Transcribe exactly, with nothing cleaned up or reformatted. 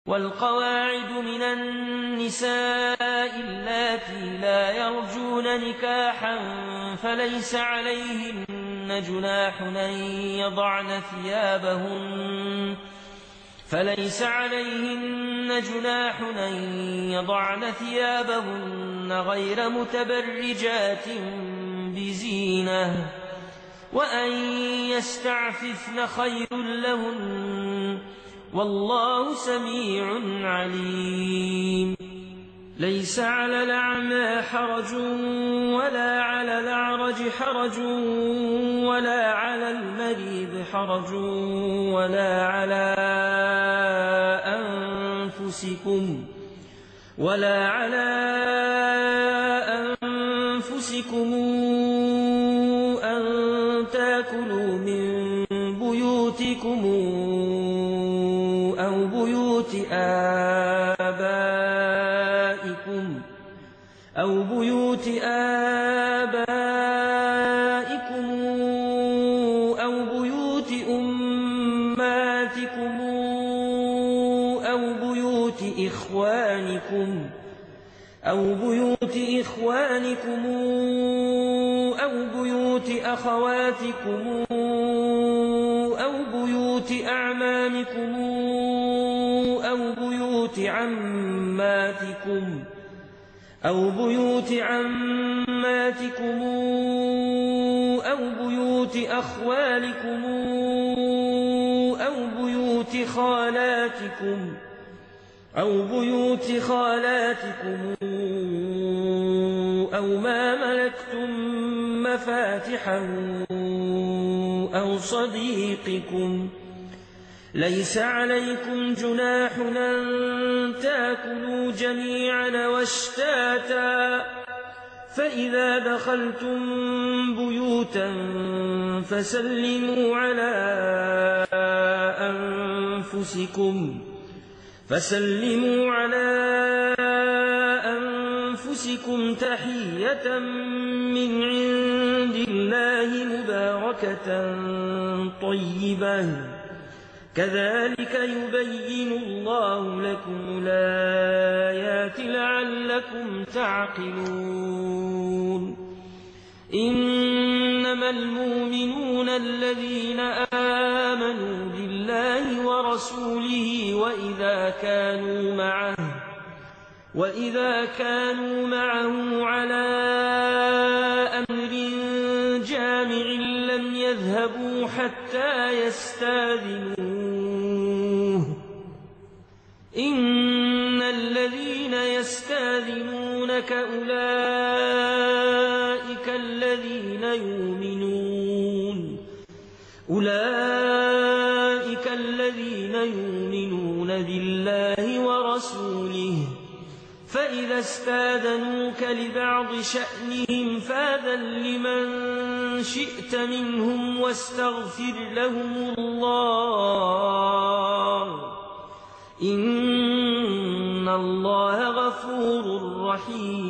والقواعد من النساء اللاتي لا يرجون نكاحا فليس عليهن جناح أن يضعن ثيابهن فليس عليهن جناح أن يضعن ثيابهن غير متبرجات بزينة وأن يستعففن خير لهن والله سميع عليم. ليس على الأعمى حرج ولا على الأعرج حرج ولا على المريض حرج ولا على أنفسكم ولا على أنفسكم أن تأكلوا من بيوتكم أو بيوت آبائكم أو بيوت آبائكم أو بيوت أمهاتكم أو بيوت إخوانكم أو بيوت إخوانكم أو بيوت أخواتكم أو بيوت أعمامكم أو بيوت عماتكم أو بيوت عماتكم أو بيوت أخوالكم أو بيوت خالاتكم أو بيوت خالاتكم أو ما ملكتم مفاتحه أو صديقكم. ليس عليكم جناح أن تأكلوا جميعا واشتاتا فإذا دخلتم بيوتا فسلموا على أنفسكم فسلموا على أنفسكم تحية من عند الله مباركة طيبة كذلك يبين الله لكم الآيات لعلكم تعقلون. إنما المؤمنون الذين آمنوا بالله ورسوله وإذا كانوا معه وإذا كانوا معه على أمر جامع لم يذهبوا حتى يستاذنوه. إن الذين يستاذنونك أولئك الذين يؤمنون أولئك الذين يؤمنون بالله ورسوله فإذا استاذنوك لبعض شأنهم فاذن لمن شئت منهم واستغفر لهم الله إن الله غفور رحيم.